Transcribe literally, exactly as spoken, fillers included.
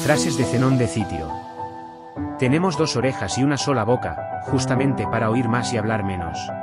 Frases de Zenón de Citio. Tenemos dos orejas y una sola boca, justamente para oír más y hablar menos.